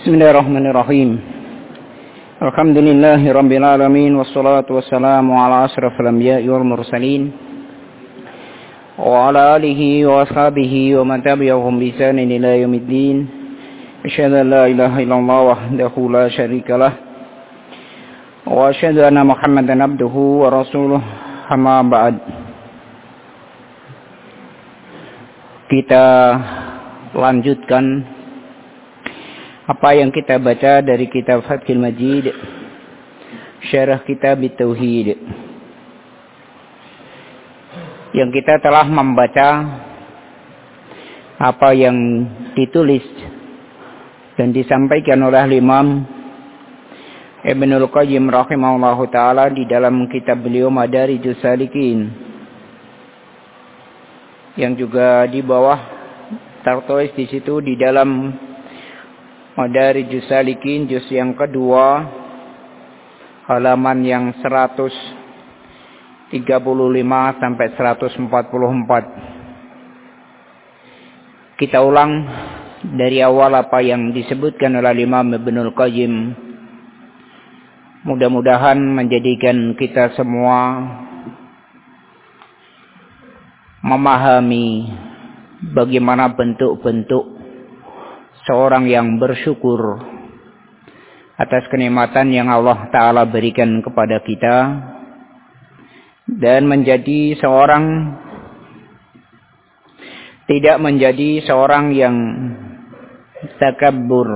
Bismillahirrahmanirrahim. Alhamdulillahi rabbil alamin wassalatu wassalamu ala asyrafil anbiya'i wal mursalin wa ala alihi wa ashabihi wa man tabi'ahum bi ihsanin ila yaumiddin. Asyhadu an la ilaha illallah wahdahu la syarikalah wa asyhadu anna Muhammadan abduhu wa rasuluh. Amma ba'd. Kita lanjutkan apa yang kita baca dari kitab Fathul Majid, syarah kitab Tauhid, yang kita telah membaca apa yang ditulis dan disampaikan oleh Imam Ibnul Qayyim rahimahullahu ta'ala di dalam kitab beliau Madarijus Salikin, yang juga di bawah tertulis di situ di dalam Madarijus Salikin juz yang kedua halaman yang 135 sampai 144. Kita ulang dari awal apa yang disebutkan oleh Imam Ibnul Qayyim. Mudah-mudahan menjadikan kita semua memahami bagaimana bentuk-bentuk seorang yang bersyukur atas kenikmatan yang Allah Ta'ala berikan kepada kita, dan menjadi seorang, tidak menjadi seorang yang takabbur,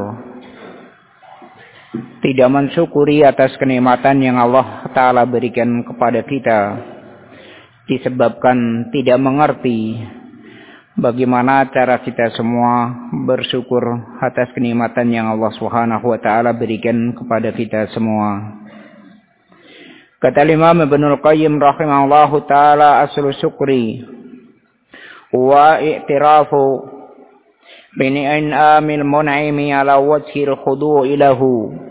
tidak mensyukuri atas kenikmatan yang Allah Ta'ala berikan kepada kita disebabkan tidak mengerti bagaimana cara kita semua bersyukur atas kenikmatan yang Allah Subhanahu wa taala berikan kepada kita semua. Kata Imam Ibnul Qayyim rahimahullahu taala, aslu syukri wa i'tirafu bi ni'amil mun'imi ala wajhil khudu'i lahu.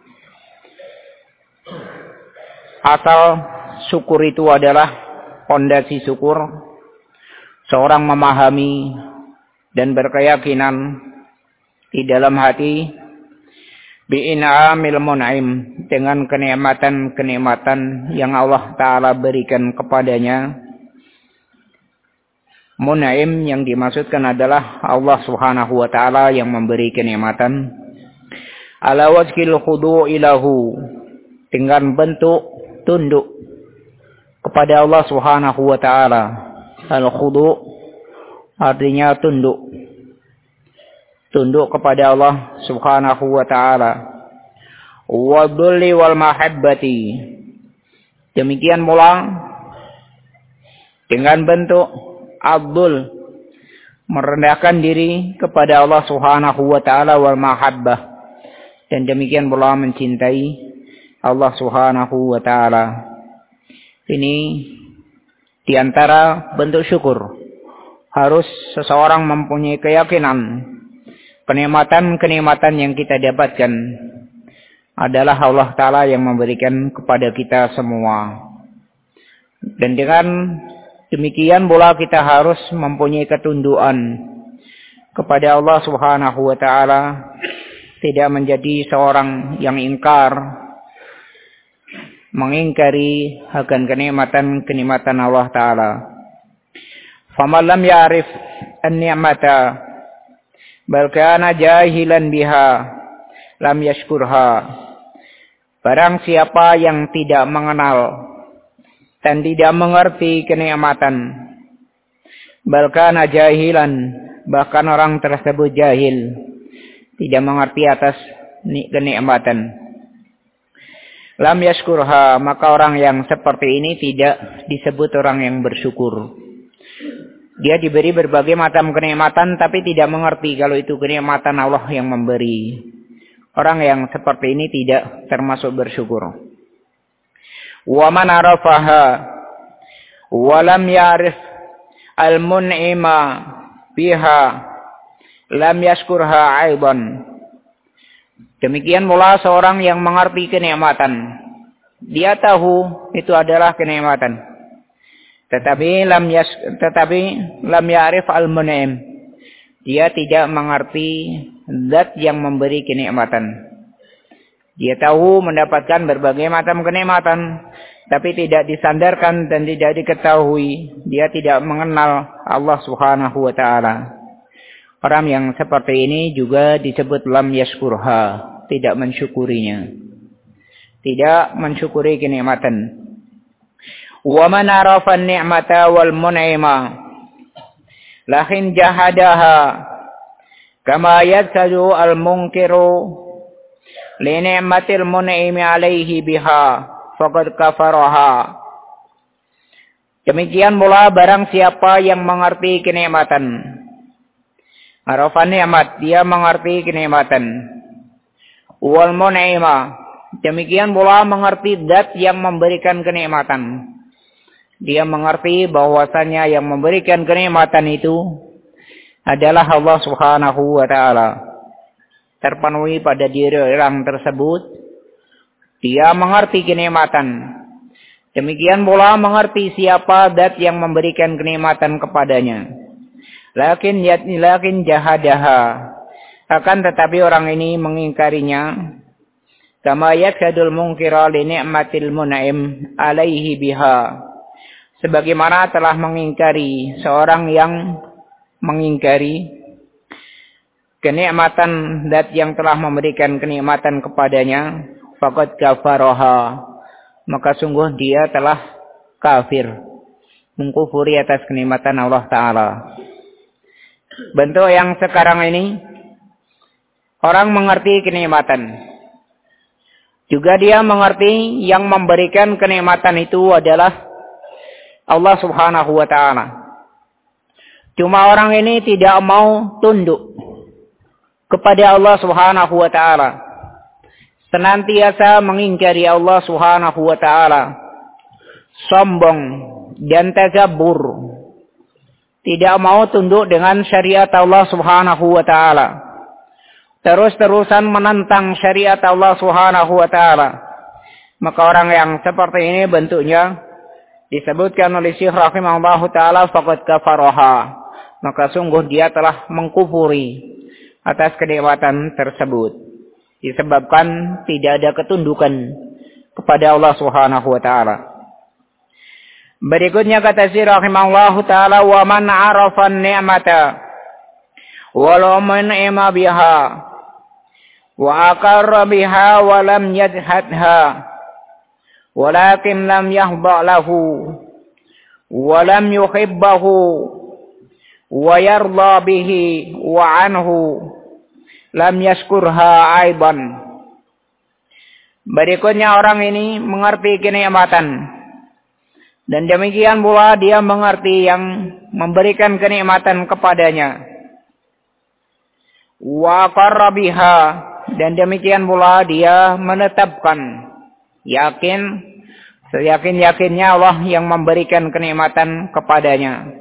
Asal syukur itu adalah pondasi syukur, seorang memahami dan berkeyakinan di dalam hati bi'in'amil mun'im, dengan kenikmatan-kenikmatan yang Allah Ta'ala berikan kepadanya. Mun'im yang dimaksudkan adalah Allah Subhanahu wa Ta'ala yang memberi kenikmatan. Ala wajhil khudu'i lahu, dengan bentuk tunduk kepada Allah Subhanahu wa Ta'ala. Al-khudu' artinya tunduk. Tunduk kepada Allah Subhanahu wa ta'ala. Wadulli wal mahabbati. Demikian pula dengan bentuk abdul, merendahkan diri kepada Allah Subhanahu wa ta'ala, wal mahabbah, dan demikian pula mencintai Allah Subhanahu wa ta'ala. Ini di antara bentuk syukur. Harus seseorang mempunyai keyakinan kenikmatan-kenikmatan yang kita dapatkan adalah Allah Ta'ala yang memberikan kepada kita semua. Dan dengan demikian pula kita harus mempunyai ketundukan kepada Allah Subhanahu wa Ta'ala, tidak menjadi seorang yang ingkar, mengingkari akan kenikmatan-kenikmatan Allah Ta'ala. Faman lam ya'rif an-ni'mata bal kana jahilan biha lam yashkurha. Barang siapa yang tidak mengenal dan tidak mengerti kenikmatan, bal kana jahilan, bahkan orang tersebut jahil, tidak mengerti atas kenikmatan, lam yashkurha, maka orang yang seperti ini tidak disebut orang yang bersyukur. Dia diberi berbagai macam kenikmatan tapi tidak mengerti kalau itu kenikmatan Allah yang memberi. Orang yang seperti ini tidak termasuk bersyukur. Wa man arafaha wa lam ya'rif al-mun'ima biha lam yashkurha aidan. Demikian pula seorang yang mengerti kenikmatan. Dia tahu itu adalah kenikmatan, tetapi lam ya'rif al-mun'im. Dia tidak mengerti zat yang memberi kenikmatan. Dia tahu mendapatkan berbagai macam kenikmatan, tapi tidak disandarkan dan tidak diketahui. Dia tidak mengenal Allah Subhanahu wa ta'ala. Orang yang seperti ini juga disebut lam yashkurha, tidak mensyukurinya. Tidak mensyukuri kenikmatan. Wa man arafa an-ni'mata wal mun'ima lakin jahadaha kama yadsadu al-munkiru li ni'matil mun'imi alaihi biha faqad kafaraha. Demikian pula barang siapa yang mengerti kenikmatan. Arafa ni'mat, dia mengerti kenikmatan. Wal mun'ima, demikian pula mengerti zat yang memberikan kenikmatan. Dia mengerti bahwasanya yang memberikan kenikmatan itu adalah Allah Subhanahu wa ta'ala. Terpenuhi pada diri orang tersebut. Dia mengerti kenikmatan. Demikian pula mengerti siapa zat yang memberikan kenikmatan kepadanya. Lakin jahadaha. Akan tetapi orang ini mengingkarinya. Kama yaksadul munkira li ni'matil mun'im alaihi biha. Sebagaimana telah mengingkari seorang yang mengingkari kenikmatan zat yang telah memberikan kenikmatan kepadanya, faqad kafaraha, maka sungguh dia telah kafir, mengkufuri atas kenikmatan Allah Ta'ala. Bentuk yang sekarang ini, orang mengerti kenikmatan. Juga dia mengerti yang memberikan kenikmatan itu adalah Allah Subhanahu wa ta'ala. Cuma orang ini tidak mau tunduk kepada Allah Subhanahu wa ta'ala. Senantiasa mengingkari Allah Subhanahu wa ta'ala. Sombong dan takabur. Tidak mau tunduk dengan syariat Allah Subhanahu wa ta'ala. Terus-terusan menentang syariat Allah Subhanahu wa ta'ala. Maka orang yang seperti ini bentuknya disebutkan oleh Syekh rahimahullahu ta'ala faqad kafaraha. Maka sungguh dia telah mengkufuri atas kenikmatan tersebut. Disebabkan tidak ada ketundukan kepada Allah Subhanahu wa ta'ala. Berikutnya kata Syekh rahimahullahu ta'ala, wa man 'arafa an-ni'mata wa lam yan'ima biha wa aqarra biha wa lam yajhadha walakin lam yahba lahu wa lam yuhibbahu wa yarda bihi wa anhu lam yashkurha aidan. Berikutnya orang ini mengerti kenikmatan. Dan demikian pula dia mengerti yang memberikan kenikmatan kepadanya. Wa qarra biha, dan demikian pula dia menetapkan seyakin-yakinnya Allah yang memberikan kenikmatan kepadanya.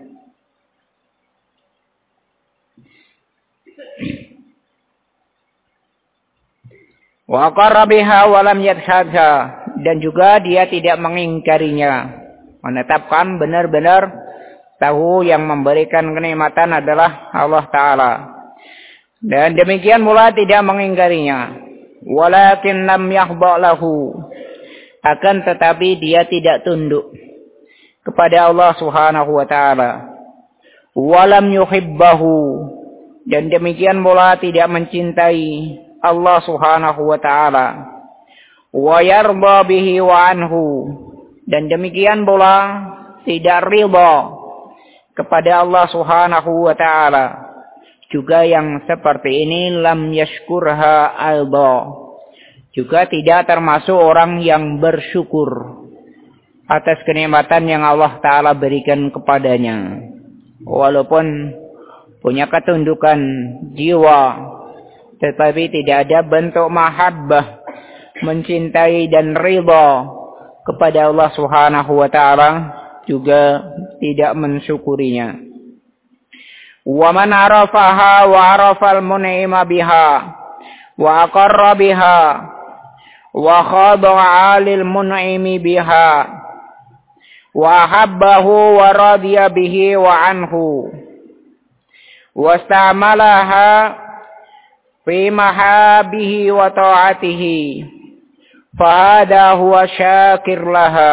Wa qarra biha wa lam yadhadha, dan juga dia tidak mengingkarinya. Menetapkan benar-benar tahu yang memberikan kenikmatan adalah Allah Ta'ala. Dan demikian pula tidak mengingkarinya. Walakin lam yahba lahu, akan tetapi dia tidak tunduk kepada Allah Subhanahu wa ta'ala. Walam yuhibbahu, dan demikian pula tidak mencintai Allah Subhanahu wa ta'ala. Wa yarda bihi wa anhu, dan demikian pula tidak ridha kepada Allah Subhanahu wa ta'ala. Juga yang seperti ini lam yashkurha alba, juga tidak termasuk orang yang bersyukur atas kenikmatan yang Allah Ta'ala berikan kepadanya. Walaupun punya ketundukan jiwa, tetapi tidak ada bentuk mahabbah, mencintai dan ridha kepada Allah Subhanahu wa ta'ala, juga tidak mensyukurinya. Wa man arafaha wa arafal mun'ima biha wa aqarra biha wa khada'a lil mun'imi biha wa habbahu wa radiya bihi wa anhu wa istamalaha fi mahabihi wa ta'atihi, fahada huwa syakir laha.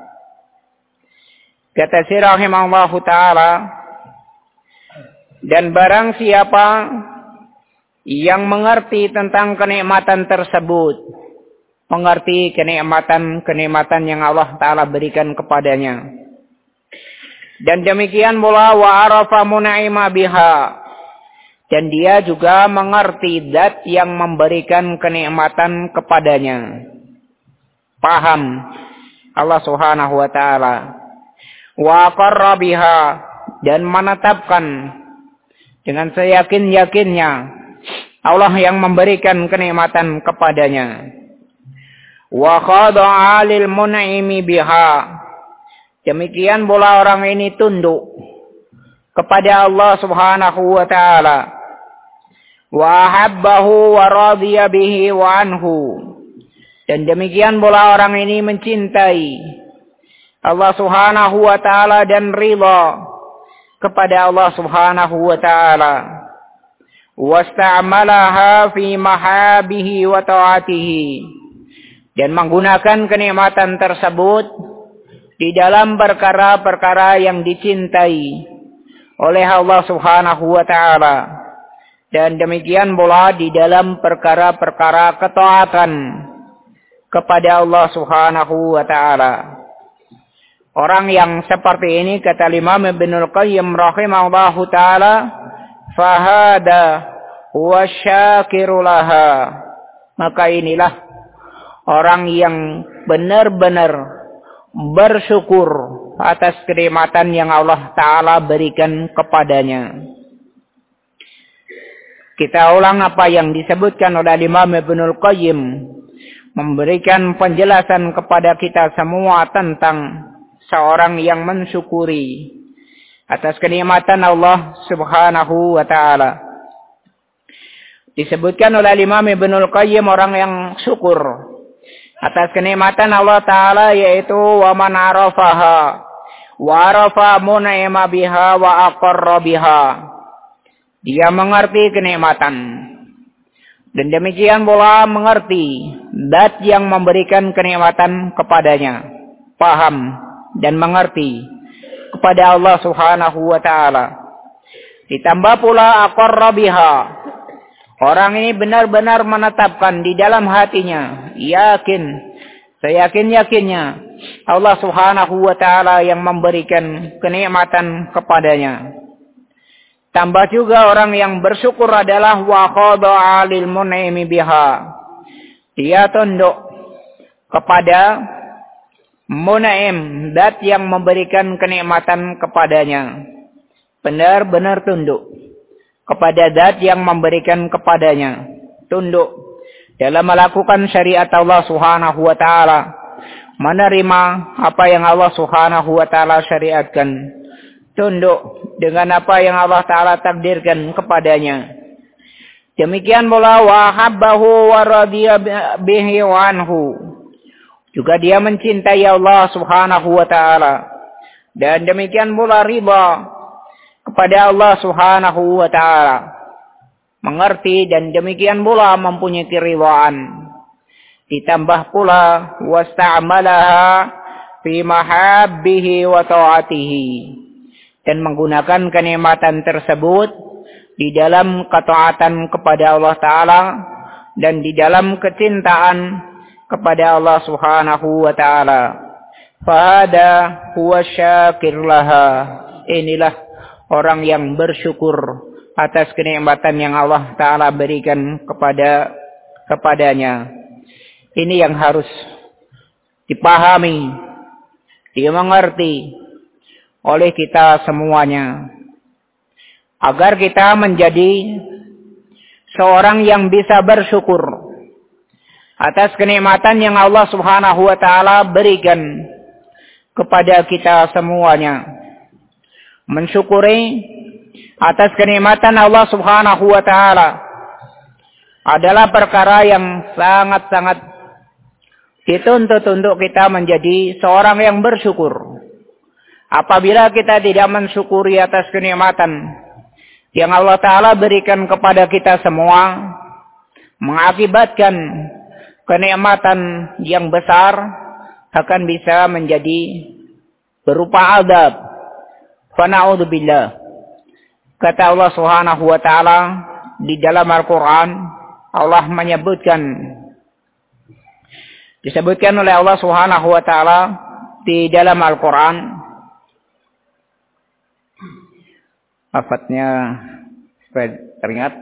Kata si rahimahullahu ta'ala, dan barang siapa yang mengerti tentang kenikmatan tersebut, mengerti kenikmatan yang Allah Ta'ala berikan kepadanya, dan demikian pula wa arafa mun'ima biha, dan dia juga mengerti zat yang memberikan kenikmatan kepadanya, paham Allah Subhanahu wa Ta'ala, wa aqarra biha, dan menetapkan dengan seyakin-yakinnya Allah yang memberikan kenikmatan kepadanya, wa khada'a lil mun'imi biha, demikian pula orang ini tunduk kepada Allah Subhanahu wa Ta'ala, wa ahabbahu wa radiya bihi wa anhu, dan demikian pula orang ini mencintai Allah Subhanahu wa Ta'ala dan ridha kepada Allah Subhanahu wa Ta'ala, wasta'malaha fi mahabihi wa ta'atihi, dan menggunakan kenikmatan tersebut di dalam perkara-perkara yang dicintai oleh Allah Subhanahu wa Ta'ala, dan demikian pula di dalam perkara-perkara ketaatan kepada Allah Subhanahu wa Ta'ala. Orang yang seperti ini, kata Imam Ibnul Qayyim rahimahullahu ta'ala, fahada huwa syakiru laha, maka inilah orang yang benar-benar bersyukur atas kenikmatan yang Allah Ta'ala berikan kepadanya. Kita ulang apa yang disebutkan oleh Imam Ibnul Qayyim, memberikan penjelasan kepada kita semua tentang seorang yang mensyukuri atas kenikmatan Allah Subhanahu wa Ta'ala. Disebutkan oleh Imam Ibnul Qayyim orang yang syukur atas kenikmatan Allah Ta'ala, yaitu wa man arafaha wa arafa mun'ima biha wa aqarra biha. Dia mengerti kenikmatan, dan demikian pula mengerti zat yang memberikan kenikmatan kepadanya, paham dan mengerti kepada Allah Subhanahu wa Ta'ala. Ditambah pula aqarra biha, orang ini benar-benar menetapkan di dalam hatinya, yakin, seyakin-yakinnya Allah Subhanahu wa Ta'ala yang memberikan kenikmatan kepadanya. Tambah juga orang yang bersyukur adalah wa khada'a lil mun'imi biha, dia tunduk kepada mun'im, zat yang memberikan kenikmatan kepadanya, benar-benar tunduk kepada zat yang memberikan kepadanya, tunduk dalam melakukan syariat Allah Subhanahu wa Ta'ala, menerima apa yang Allah Subhanahu wa Ta'ala syariatkan, tunduk dengan apa yang Allah Ta'ala takdirkan kepadanya. Demikian pula wa habbahu wa radiya bihi wa anhu, juga dia mencintai Allah Subhanahu wa Ta'ala, dan demikian pula ridha kepada Allah Subhanahu wa Ta'ala, mengerti dan demikian pula mempunyai keridhaan. Ditambah pula wasta'malaha fi mahabbihi wa ta'atihi, dan menggunakan kenikmatan tersebut di dalam ketaatan kepada Allah Ta'ala dan di dalam kecintaan kepada Allah Subhanahu wa Ta'ala. Fahada huwa syakir laha, inilah orang yang bersyukur atas kenikmatan yang Allah Ta'ala berikan kepadanya. Ini yang harus dipahami, dimengerti oleh kita semuanya, agar kita menjadi seorang yang bisa bersyukur atas kenikmatan yang Allah Subhanahu wa Ta'ala berikan kepada kita semuanya. Mensyukuri atas kenikmatan Allah Subhanahu wa Ta'ala adalah perkara yang sangat-sangat dituntut untuk kita menjadi seorang yang bersyukur. Apabila kita tidak mensyukuri atas kenikmatan yang Allah Ta'ala berikan kepada kita semua, mengakibatkan kenikmatan yang besar, akan bisa menjadi berupa azab. Fa na'udzubillah. Kata Allah Subhanahu wa taala di dalam Al-Qur'an, Allah disebutkan oleh Allah Subhanahu wa taala di dalam Al-Qur'an, lafadznya supaya teringat,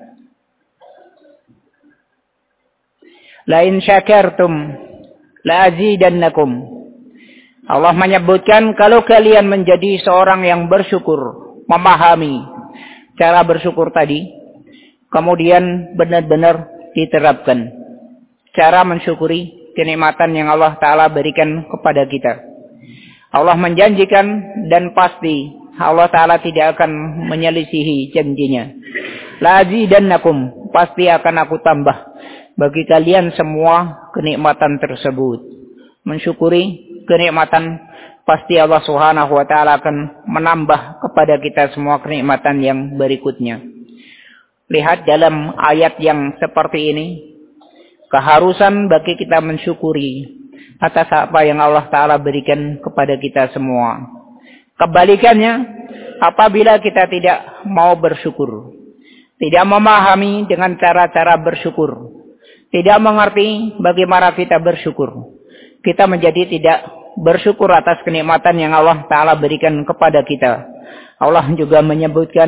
la in syakartum la azidannakum. Allah menyebutkan kalau kalian menjadi seorang yang bersyukur, memahami cara bersyukur tadi, kemudian benar-benar diterapkan cara mensyukuri kenikmatan yang Allah Ta'ala berikan kepada kita. Allah menjanjikan dan pasti Allah Ta'ala tidak akan menyelisihi janjinya. La azidannakum, pasti akan aku tambah bagi kalian semua kenikmatan tersebut. Mensyukuri kenikmatan, pasti Allah Subhanahu wa taala akan menambah kepada kita semua kenikmatan yang berikutnya. Lihat dalam ayat yang seperti ini, keharusan bagi kita mensyukuri atas apa yang Allah Ta'ala berikan kepada kita semua. Kebalikannya, apabila kita tidak mau bersyukur, tidak memahami dengan cara-cara bersyukur, tidak mengerti bagaimana kita bersyukur, kita menjadi tidak bersyukur atas kenikmatan yang Allah Ta'ala berikan kepada kita. Allah juga menyebutkan,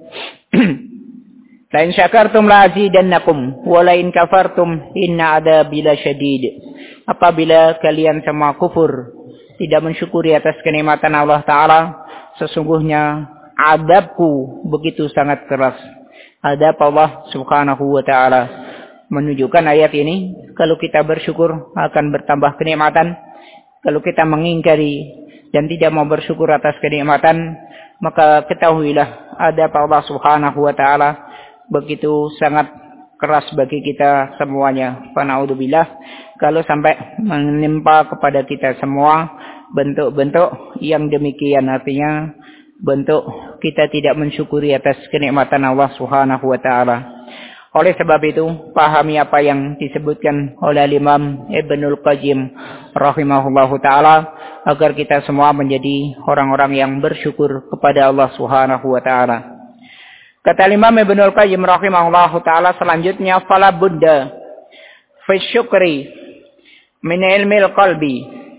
la in syakartum la azidannakum wa la in kafartum inna adzabi lasyadid. Apabila kalian semua kufur, tidak mensyukuri atas kenikmatan Allah Ta'ala, sesungguhnya azabku begitu sangat keras. Azab Allah Subhanahu wa Ta'ala. Menunjukkan ayat ini, kalau kita bersyukur akan bertambah kenikmatan. Kalau kita mengingkari dan tidak mau bersyukur atas kenikmatan, maka ketahuilah azab Allah Subhanahu wa taala begitu sangat keras bagi kita semuanya. Fa na'udzubillah, kalau sampai menimpa kepada kita semua bentuk-bentuk yang demikian, artinya bentuk kita tidak mensyukuri atas kenikmatan Allah Subhanahu wa taala. Oleh sebab itu, pahami apa yang disebutkan oleh Imam Ibnul Qayyim rahimahullahu ta'ala, agar kita semua menjadi orang-orang yang bersyukur kepada Allah Subhanahu wa ta'ala. Kata Imam Ibnul Qayyim rahimahullahu ta'ala selanjutnya, fala budda fi syukri min ilmil qalbi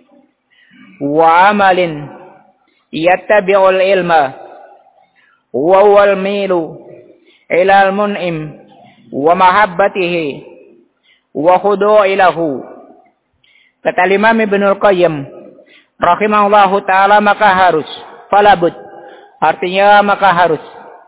wa amalin yattabi'ul ilma wa wal milu ilal mun'im wa mahabbatihi wa khudu'i lahu. Kata Imam Ibnul Qayyim rahimahullahu ta'ala, maka harus, falabud, artinya maka harus,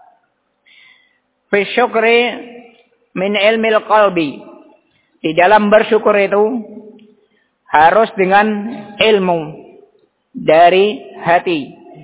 fi syukri min ilmil qalbi, di dalam bersyukur itu harus dengan ilmu dari hati.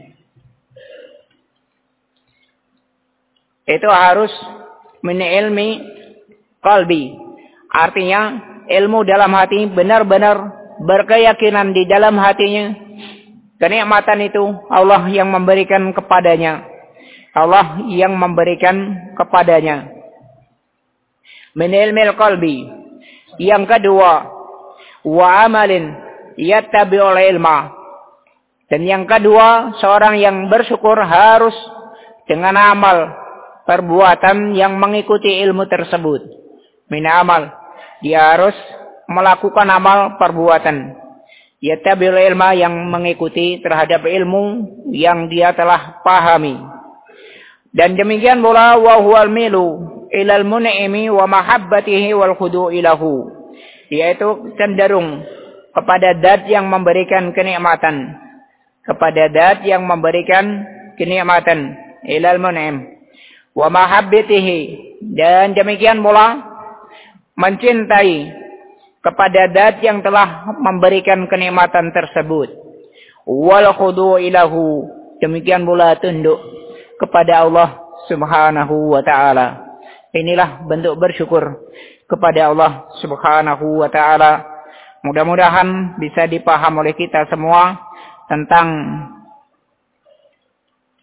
Itu harus min ilmi qalbi, artinya ilmu dalam hati, benar-benar berkeyakinan di dalam hatinya kenikmatan itu Allah yang memberikan kepadanya, Allah yang memberikan kepadanya. Min ilmil qalbi. Yang kedua, wa amalin yattabi'ul ilma. Dan yang kedua, seorang yang bersyukur harus dengan amal, perbuatan yang mengikuti ilmu tersebut. Min amal, dia harus melakukan amal perbuatan. Yattabi'ul ilma, yang mengikuti terhadap ilmu yang dia telah pahami. Dan demikian pula wa huwal milu ilal mun'imi wa mahabbatihi wal khudu'i lahu, yaitu cenderung kepada zat yang memberikan kenikmatan, kepada zat yang memberikan kenikmatan, ilal mun'im wa mahabbatihi, dan demikian pula mencintai kepada zat yang telah memberikan kenikmatan tersebut, wal khudu'i lahu, demikian pula tunduk kepada Allah Subhanahu wa ta'ala. Inilah bentuk bersyukur kepada Allah Subhanahu wa ta'ala. Mudah-mudahan bisa dipaham oleh kita semua tentang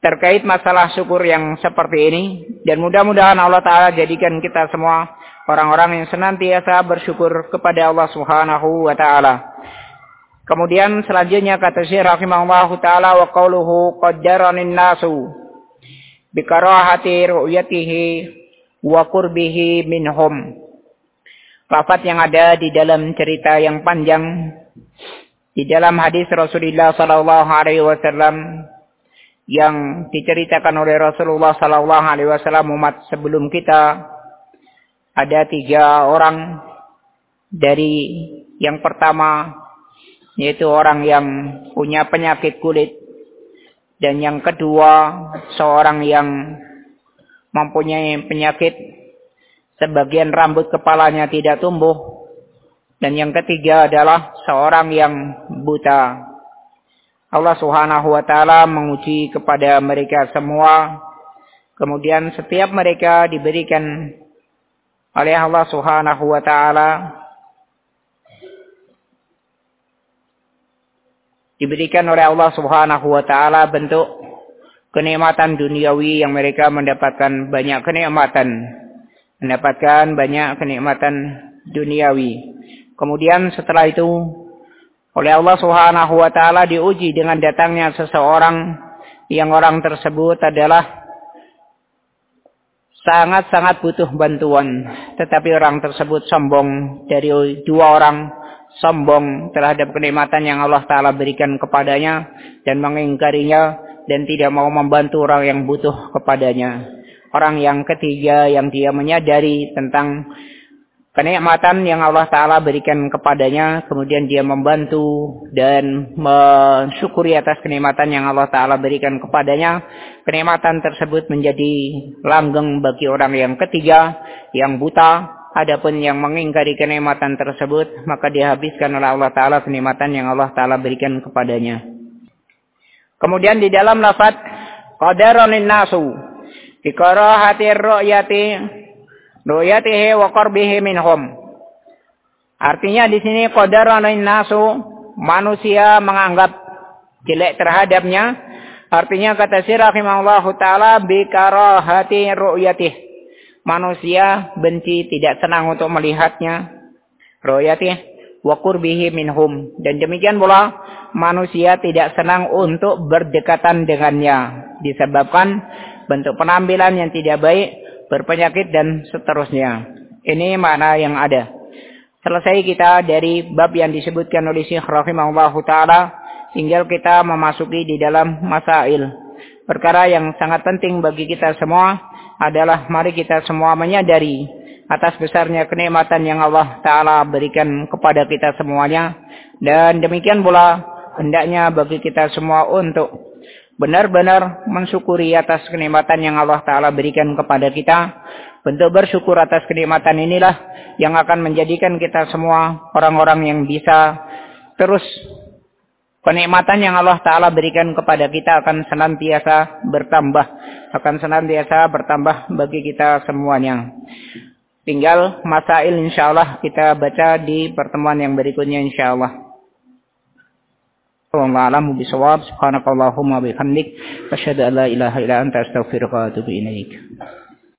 terkait masalah syukur yang seperti ini. Dan mudah-mudahan Allah Ta'ala jadikan kita semua orang-orang yang senantiasa bersyukur kepada Allah Subhanahu wa Ta'ala. Kemudian selanjutnya kata Syekh rahimahullahu ta'ala, wa qawluhu qaddaranin nasu bikarahati ru'yatihi wa qurbihi minhum. Lafaz yang ada di dalam cerita yang panjang di dalam hadis Rasulullah sallallahu alaihi wasallam yang diceritakan oleh Rasulullah sallallahu alaihi wasallam umat sebelum kita, ada 3 orang. Dari yang pertama yaitu orang yang punya penyakit kulit, dan yang kedua seorang yang mempunyai penyakit sebagian rambut kepalanya tidak tumbuh, dan yang ketiga adalah seorang yang buta. Allah Subhanahu wa Ta'ala menguji kepada mereka semua, kemudian setiap mereka diberikan oleh Allah Subhanahu wa Ta'ala bentuk kenikmatan duniawi yang mereka mendapatkan banyak kenikmatan duniawi. Kemudian setelah itu oleh Allah Subhanahu wa Ta'ala diuji dengan datangnya seseorang yang orang tersebut adalah sangat-sangat butuh bantuan, tetapi orang tersebut sombong. Dari 2 orang sombong terhadap kenikmatan yang Allah Ta'ala berikan kepadanya dan mengingkarinya dan tidak mau membantu orang yang butuh kepadanya. Orang yang ketiga yang dia menyadari tentang kenikmatan yang Allah Ta'ala berikan kepadanya, kemudian dia membantu dan mensyukuri atas kenikmatan yang Allah Ta'ala berikan kepadanya. Kenikmatan tersebut menjadi langgeng bagi orang yang ketiga yang buta. Adapun yang mengingkari kenikmatan tersebut, maka dihabiskan oleh Allah Ta'ala kenikmatan yang Allah Ta'ala berikan kepadanya. Kemudian di dalam lafaz qadaranin nasu bikarahati ru'yatihi wa qarbihi minhum. Artinya di sini qadaranin nasu, manusia menganggap jelek terhadapnya. Artinya kata Syekh rahimahullahu ta'ala bikarahati ru'yatihi, manusia benci, tidak senang untuk melihatnya. Ru'yatihi wa qurbihi minhum, dan demikian pula manusia tidak senang untuk berdekatan dengannya disebabkan bentuk penampilan yang tidak baik, berpenyakit dan seterusnya. Ini makna yang ada. Selesai kita dari bab yang disebutkan oleh Syekh rahimahullahu ta'ala, tinggal kita memasuki di dalam masail. Perkara yang sangat penting bagi kita semua adalah mari kita semua menyadari atas besarnya kenikmatan yang Allah Ta'ala berikan kepada kita semuanya. Dan demikian pula hendaknya bagi kita semua untuk benar-benar mensyukuri atas kenikmatan yang Allah Ta'ala berikan kepada kita. Bentuk bersyukur atas kenikmatan inilah yang akan menjadikan kita semua orang-orang yang bisa terus kenikmatan yang Allah Ta'ala berikan kepada kita akan senantiasa bertambah bagi kita semuanya. Tinggal masail insyaallah kita baca di pertemuan yang berikutnya insyaallah. Wallahu a'lamu bishawab. Subhanakallahumma bihamdik asyhadu an la ilaha illa anta astaghfiruka wa atubu ilaik.